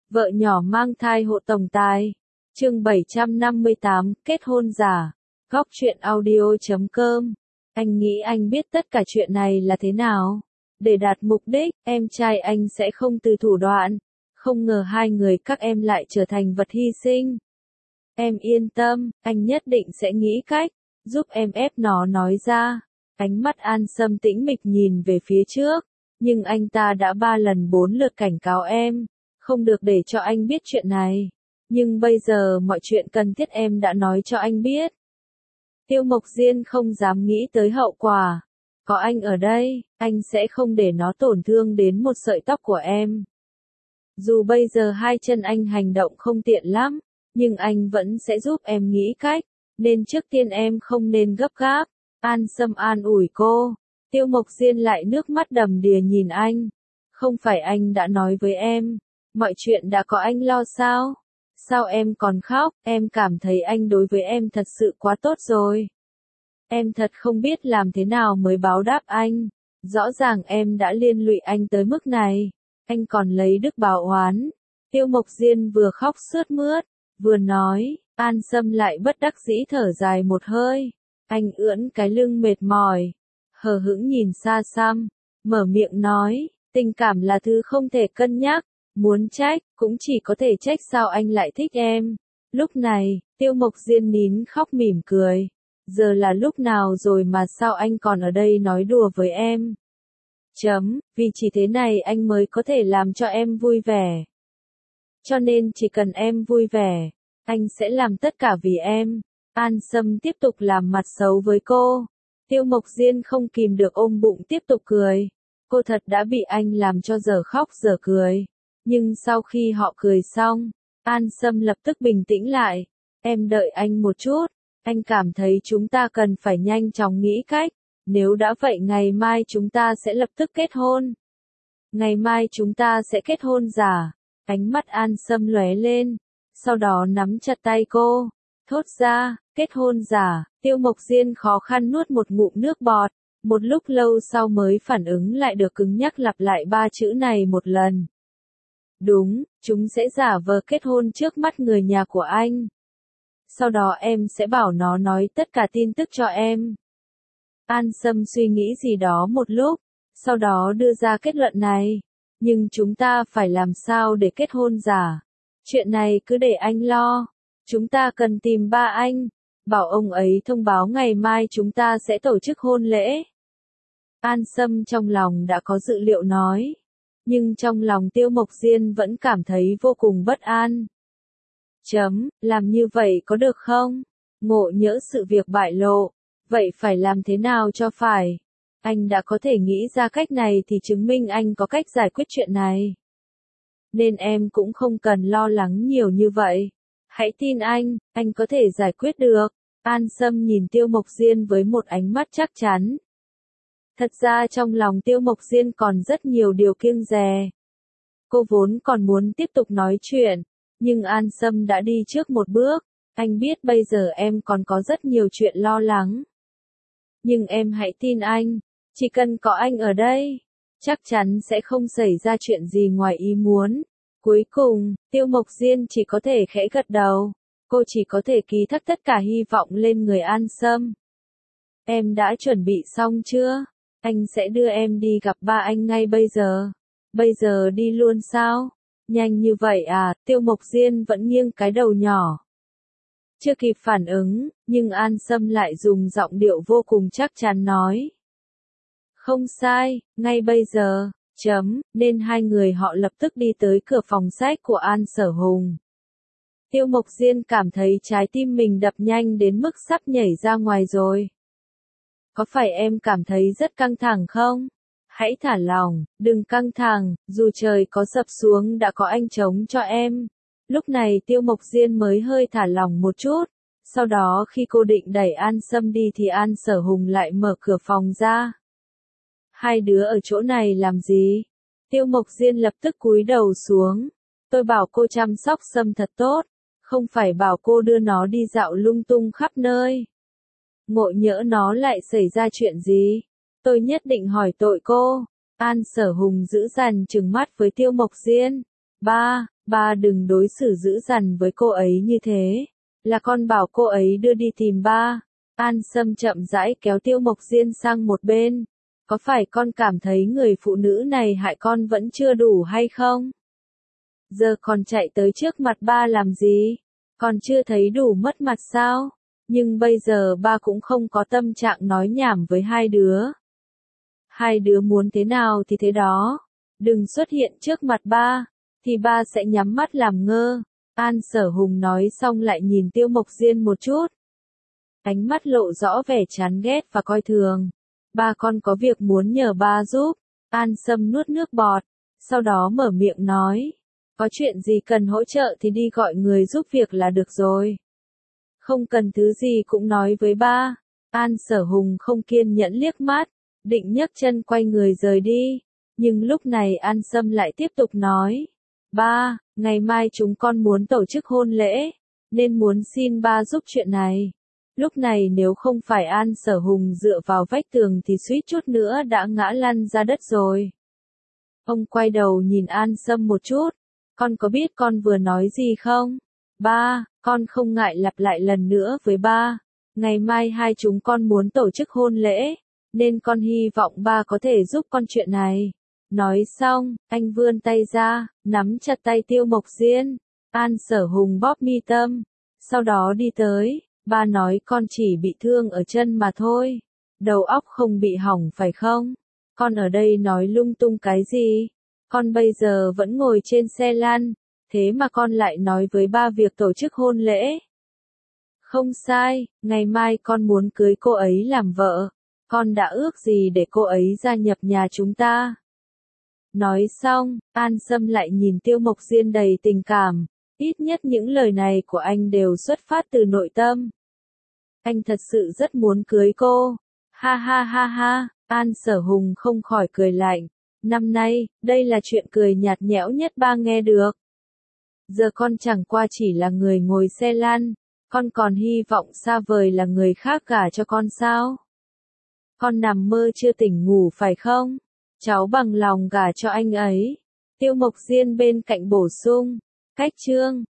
Vợ nhỏ mang thai hộ tổng tài. Chương 758, kết hôn giả. Góc truyện audio.com. Anh nghĩ anh biết tất cả chuyện này là thế nào? Để đạt mục đích, em trai anh sẽ không từ thủ đoạn. Không ngờ hai người các em lại trở thành vật hy sinh. Em yên tâm, anh nhất định sẽ nghĩ cách, giúp em ép nó nói ra. Ánh mắt An Sâm tĩnh mịch nhìn về phía trước. Nhưng anh ta đã 3 lần 4 lượt cảnh cáo em. Không được để cho anh biết chuyện này. Nhưng bây giờ mọi chuyện cần thiết em đã nói cho anh biết. Tiêu Mộc Diên không dám nghĩ tới hậu quả. Có anh ở đây, anh sẽ không để nó tổn thương đến một sợi tóc của em. Dù bây giờ hai chân anh hành động không tiện lắm, nhưng anh vẫn sẽ giúp em nghĩ cách. Nên trước tiên em không nên gấp gáp. An Sâm an ủi cô. Tiêu Mộc Diên lại nước mắt đầm đìa nhìn anh. Không phải anh đã nói với em, mọi chuyện đã có anh lo sao? Sao em còn khóc? Em cảm thấy anh đối với em thật sự quá tốt rồi. Em thật không biết làm thế nào mới báo đáp anh. Rõ ràng em đã liên lụy anh tới mức này. Anh còn lấy đức báo oán. Tiêu Mộc Diên vừa khóc sướt mướt, vừa nói. An Sâm lại bất đắc dĩ thở dài một hơi. Anh ưỡn cái lưng mệt mỏi, hờ hững nhìn xa xăm, mở miệng nói. Tình cảm là thứ không thể cân nhắc. Muốn trách, cũng chỉ có thể trách sao anh lại thích em. Lúc này, Tiêu Mộc Diên nín khóc mỉm cười. Giờ là lúc nào rồi mà sao anh còn ở đây nói đùa với em? Vì chỉ thế này anh mới có thể làm cho em vui vẻ. Cho nên chỉ cần em vui vẻ, anh sẽ làm tất cả vì em. An Sâm tiếp tục làm mặt xấu với cô. Tiêu Mộc Diên không kìm được ôm bụng tiếp tục cười. Cô thật đã bị anh làm cho giờ khóc giờ cười. Nhưng sau khi họ cười xong, An Sâm lập tức bình tĩnh lại. Em đợi anh một chút, anh cảm thấy chúng ta cần phải nhanh chóng nghĩ cách. Nếu đã vậy ngày mai chúng ta sẽ lập tức kết hôn. Ngày mai chúng ta sẽ kết hôn giả. Ánh mắt An Sâm lóe lên, sau đó nắm chặt tay cô. Thốt ra, kết hôn giả. Tiêu Mộc Diên khó khăn nuốt một ngụm nước bọt. Một lúc lâu sau mới phản ứng lại được, cứng nhắc lặp lại 3 chữ này một lần. Đúng, chúng sẽ giả vờ kết hôn trước mắt người nhà của anh. Sau đó em sẽ bảo nó nói tất cả tin tức cho em. An Sâm suy nghĩ gì đó một lúc, sau đó đưa ra kết luận này. Nhưng chúng ta phải làm sao để kết hôn giả? Chuyện này cứ để anh lo. Chúng ta cần tìm ba anh, bảo ông ấy thông báo ngày mai chúng ta sẽ tổ chức hôn lễ. An Sâm trong lòng đã có dự liệu nói. Nhưng trong lòng Tiêu Mộc Diên vẫn cảm thấy vô cùng bất an. Làm như vậy có được không? Ngộ nhỡ sự việc bại lộ, vậy phải làm thế nào cho phải? Anh đã có thể nghĩ ra cách này thì chứng minh anh có cách giải quyết chuyện này. Nên em cũng không cần lo lắng nhiều như vậy. Hãy tin anh có thể giải quyết được. An Sâm nhìn Tiêu Mộc Diên với một ánh mắt chắc chắn. Thật ra trong lòng Tiêu Mộc Diên còn rất nhiều điều kiêng dè. Cô vốn còn muốn tiếp tục nói chuyện, nhưng An Sâm đã đi trước một bước. Anh biết bây giờ em còn có rất nhiều chuyện lo lắng. Nhưng em hãy tin anh, chỉ cần có anh ở đây, chắc chắn sẽ không xảy ra chuyện gì ngoài ý muốn. Cuối cùng, Tiêu Mộc Diên chỉ có thể khẽ gật đầu. Cô chỉ có thể ký thác tất cả hy vọng lên người An Sâm. Em đã chuẩn bị xong chưa? Anh sẽ đưa em đi gặp ba anh ngay bây giờ. Bây giờ đi luôn sao? Nhanh như vậy à? Tiêu Mộc Diên vẫn nghiêng cái đầu nhỏ. Chưa kịp phản ứng, nhưng An Sâm lại dùng giọng điệu vô cùng chắc chắn nói. Không sai, ngay bây giờ. Nên hai người họ lập tức đi tới cửa phòng sách của An Sở Hùng. Tiêu Mộc Diên cảm thấy trái tim mình đập nhanh đến mức sắp nhảy ra ngoài rồi. Có phải em cảm thấy rất căng thẳng không? Hãy thả lỏng, đừng căng thẳng, dù trời có sập xuống đã có anh chống cho em. Lúc này Tiêu Mộc Diên mới hơi thả lỏng một chút. Sau đó khi cô định đẩy An Sâm đi thì An Sở Hùng lại mở cửa phòng ra. Hai đứa ở chỗ này làm gì? Tiêu Mộc Diên lập tức cúi đầu xuống. Tôi bảo cô chăm sóc Sâm thật tốt, không phải bảo cô đưa nó đi dạo lung tung khắp nơi. Ngộ nhỡ nó lại xảy ra chuyện gì? Tôi nhất định hỏi tội cô. An Sở Hùng giữ dằn trừng mắt với Tiêu Mộc Diên. Ba, Ba đừng đối xử dữ dằn với cô ấy như thế. Là con bảo cô ấy đưa đi tìm ba. An Sâm chậm rãi kéo Tiêu Mộc Diên sang một bên. Có phải con cảm thấy người phụ nữ này hại con vẫn chưa đủ hay không? Giờ còn chạy tới trước mặt ba làm gì? Còn chưa thấy đủ mất mặt sao? Nhưng bây giờ ba cũng không có tâm trạng nói nhảm với hai đứa. Hai đứa muốn thế nào thì thế đó. Đừng xuất hiện trước mặt ba, thì ba sẽ nhắm mắt làm ngơ. An Sở Hùng nói xong lại nhìn Tiêu Mộc Diên một chút. Ánh mắt lộ rõ vẻ chán ghét và coi thường. Ba con có việc muốn nhờ ba giúp. An Sâm nuốt nước bọt, sau đó mở miệng nói. Có chuyện gì cần hỗ trợ thì đi gọi người giúp việc là được rồi. Không cần thứ gì cũng nói với ba. An Sở Hùng không kiên nhẫn liếc mắt, định nhấc chân quay người rời đi. Nhưng lúc này An Sâm lại tiếp tục nói. Ba, ngày mai chúng con muốn tổ chức hôn lễ, nên muốn xin ba giúp chuyện này. Lúc này nếu không phải An Sở Hùng dựa vào vách tường thì suýt chút nữa đã ngã lăn ra đất rồi. Ông quay đầu nhìn An Sâm một chút. Con có biết con vừa nói gì không? Ba, con không ngại lặp lại lần nữa với ba. Ngày mai hai chúng con muốn tổ chức hôn lễ, nên con hy vọng ba có thể giúp con chuyện này. Nói xong, anh vươn tay ra, nắm chặt tay Tiêu Mộc Diên. An Sở Hùng bóp mi tâm, sau đó đi tới. Ba nói con chỉ bị thương ở chân mà thôi. Đầu óc không bị hỏng phải không? Con ở đây nói lung tung cái gì? Con bây giờ vẫn ngồi trên xe lăn, thế mà con lại nói với ba việc tổ chức hôn lễ. Không sai, ngày mai con muốn cưới cô ấy làm vợ. Con đã ước gì để cô ấy gia nhập nhà chúng ta? Nói xong, An Sâm lại nhìn Tiêu Mộc Diên đầy tình cảm. Ít nhất những lời này của anh đều xuất phát từ nội tâm. Anh thật sự rất muốn cưới cô. Ha ha ha ha, An Sở Hùng không khỏi cười lạnh. Năm nay, đây là chuyện cười nhạt nhẽo nhất ba nghe được. Giờ con chẳng qua chỉ là người ngồi xe lăn, con còn hy vọng xa vời là người khác gả cho con sao? Con nằm mơ chưa tỉnh ngủ phải không? Cháu bằng lòng gả cho anh ấy. Tiêu Mộc Diên bên cạnh bổ sung. Cách chương